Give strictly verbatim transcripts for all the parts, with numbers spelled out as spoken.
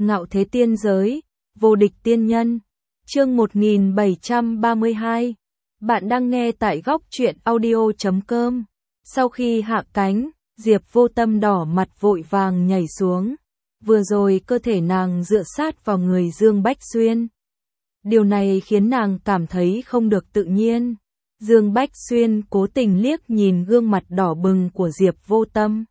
Ngạo thế tiên giới, vô địch tiên nhân. Chương một nghìn bảy trăm ba mươi hai. Bạn đang nghe tại góc truyện audio chấm com. Sau khi hạ cánh, Diệp Vô Tâm đỏ mặt vội vàng nhảy xuống. Vừa rồi cơ thể nàng dựa sát vào người Dương Bách Xuyên. Điều này khiến nàng cảm thấy không được tự nhiên. Dương Bách Xuyên cố tình liếc nhìn gương mặt đỏ bừng của Diệp Vô Tâm.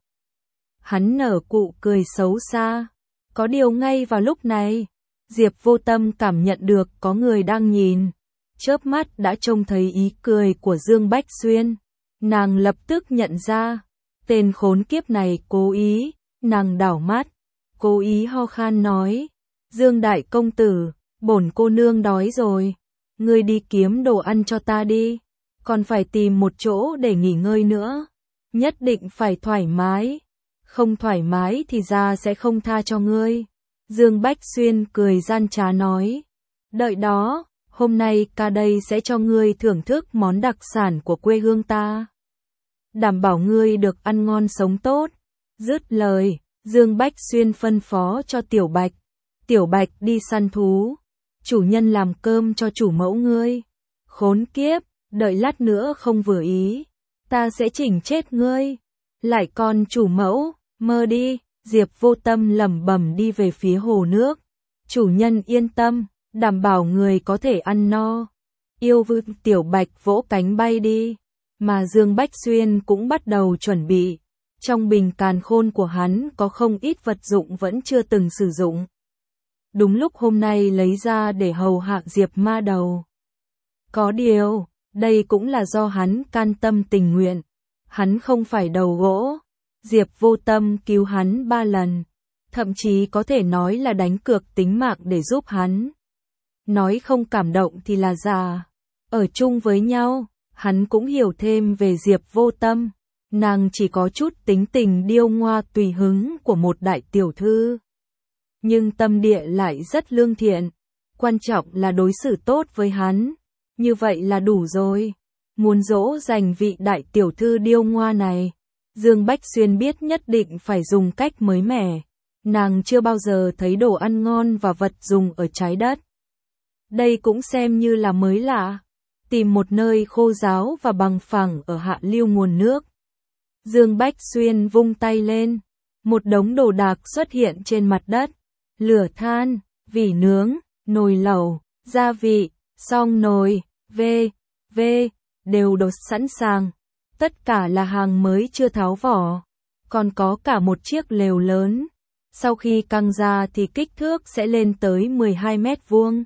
Hắn nở cụ cười xấu xa. Có điều ngay vào lúc này, Diệp Vô Tâm cảm nhận được có người đang nhìn. Chớp mắt đã trông thấy ý cười của Dương Bách Xuyên. Nàng lập tức nhận ra, tên khốn kiếp này cố ý, nàng đảo mắt, cố ý ho khan nói. Dương đại công tử, bổn cô nương đói rồi, ngươi đi kiếm đồ ăn cho ta đi, còn phải tìm một chỗ để nghỉ ngơi nữa, nhất định phải thoải mái, không thoải mái thì ra sẽ không tha cho ngươi. Dương Bách Xuyên cười gian trá nói, đợi đó, hôm nay ca đây sẽ cho ngươi thưởng thức món đặc sản của quê hương ta. Đảm bảo ngươi được ăn ngon sống tốt. Dứt lời, Dương Bách Xuyên phân phó cho Tiểu Bạch. Tiểu Bạch đi săn thú. Chủ nhân làm cơm cho chủ mẫu ngươi. Khốn kiếp, đợi lát nữa không vừa ý, ta sẽ chỉnh chết ngươi. Lại còn chủ mẫu, mơ đi. Diệp Vô Tâm lẩm bẩm đi về phía hồ nước. Chủ nhân yên tâm, đảm bảo người có thể ăn no. Yêu vương Tiểu Bạch vỗ cánh bay đi. Mà Dương Bách Xuyên cũng bắt đầu chuẩn bị. Trong bình càn khôn của hắn có không ít vật dụng vẫn chưa từng sử dụng. Đúng lúc hôm nay lấy ra để hầu hạ Diệp Ma Đầu. Có điều, đây cũng là do hắn can tâm tình nguyện. Hắn không phải đầu gỗ. Diệp Vô Tâm cứu hắn ba lần. Thậm chí có thể nói là đánh cược tính mạng để giúp hắn. Nói không cảm động thì là già. Ở chung với nhau, hắn cũng hiểu thêm về Diệp Vô Tâm. Nàng chỉ có chút tính tình điêu ngoa tùy hứng của một đại tiểu thư. Nhưng tâm địa lại rất lương thiện. Quan trọng là đối xử tốt với hắn. Như vậy là đủ rồi. Muốn dỗ dành vị đại tiểu thư điêu ngoa này, Dương Bách Xuyên biết nhất định phải dùng cách mới mẻ. Nàng chưa bao giờ thấy đồ ăn ngon và vật dùng ở trái đất. Đây cũng xem như là mới lạ. Tìm một nơi khô ráo và bằng phẳng ở hạ lưu nguồn nước. Dương Bách Xuyên vung tay lên. Một đống đồ đạc xuất hiện trên mặt đất. Lửa than, vỉ nướng, nồi lẩu, gia vị, song nồi, vê, vê, đều đột sẵn sàng. Tất cả là hàng mới chưa tháo vỏ. Còn có cả một chiếc lều lớn. Sau khi căng ra thì kích thước sẽ lên tới mười hai mét vuông.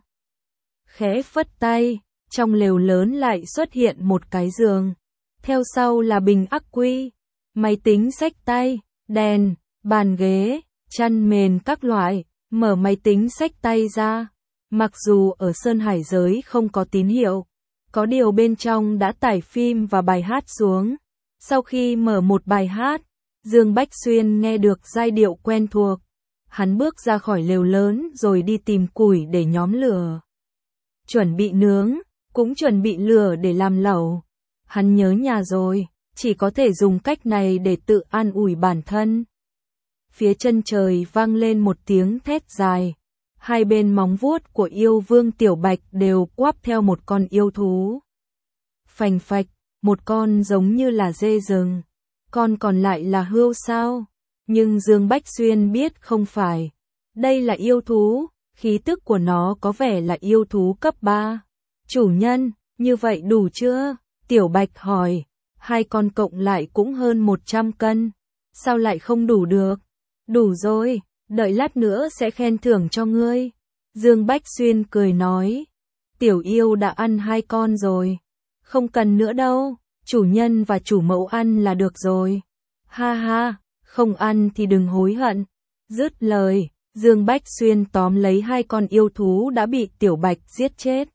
Khẽ phất tay, trong lều lớn lại xuất hiện một cái giường. Theo sau là bình ắc quy, máy tính xách tay, đèn, bàn ghế, chăn mền các loại. Mở máy tính xách tay ra. Mặc dù ở Sơn Hải giới không có tín hiệu, có điều bên trong đã tải phim và bài hát xuống. Sau khi mở một bài hát, Dương Bách Xuyên nghe được giai điệu quen thuộc. Hắn bước ra khỏi lều lớn rồi đi tìm củi để nhóm lửa. Chuẩn bị nướng, cũng chuẩn bị lửa để làm lẩu. Hắn nhớ nhà rồi, chỉ có thể dùng cách này để tự an ủi bản thân. Phía chân trời vang lên một tiếng thét dài. Hai bên móng vuốt của yêu vương Tiểu Bạch đều quắp theo một con yêu thú. Phành phạch, một con giống như là dê rừng. Con còn lại là hươu sao? Nhưng Dương Bách Xuyên biết không phải. Đây là yêu thú, khí tức của nó có vẻ là yêu thú cấp ba. Chủ nhân, như vậy đủ chưa? Tiểu Bạch hỏi. Hai con cộng lại cũng hơn một trăm cân. Sao lại không đủ được? Đủ rồi, đợi lát nữa sẽ khen thưởng cho ngươi. Dương Bách Xuyên cười nói. Tiểu yêu đã ăn hai con rồi. Không cần nữa đâu, chủ nhân và chủ mẫu ăn là được rồi. Ha ha, không ăn thì đừng hối hận. Dứt lời, Dương Bách Xuyên tóm lấy hai con yêu thú đã bị Tiểu Bạch giết chết.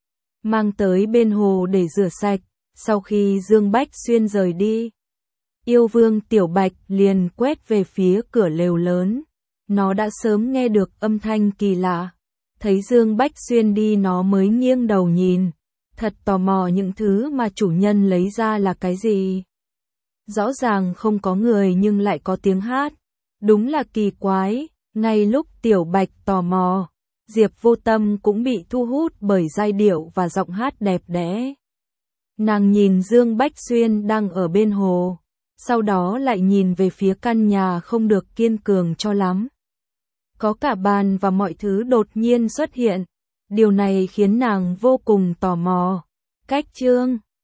Mang tới bên hồ để rửa sạch. Sau khi Dương Bách Xuyên rời đi, yêu vương Tiểu Bạch liền quét về phía cửa lều lớn. Nó đã sớm nghe được âm thanh kỳ lạ. Thấy Dương Bách Xuyên đi nó mới nghiêng đầu nhìn. Thật tò mò những thứ mà chủ nhân lấy ra là cái gì. Rõ ràng không có người nhưng lại có tiếng hát. Đúng là kỳ quái. Ngay lúc Tiểu Bạch tò mò, Diệp Vô Tâm cũng bị thu hút bởi giai điệu và giọng hát đẹp đẽ. Nàng nhìn Dương Bách Xuyên đang ở bên hồ, sau đó lại nhìn về phía căn nhà không được kiên cường cho lắm. Có cả bàn và mọi thứ đột nhiên xuất hiện, điều này khiến nàng vô cùng tò mò. Cách chương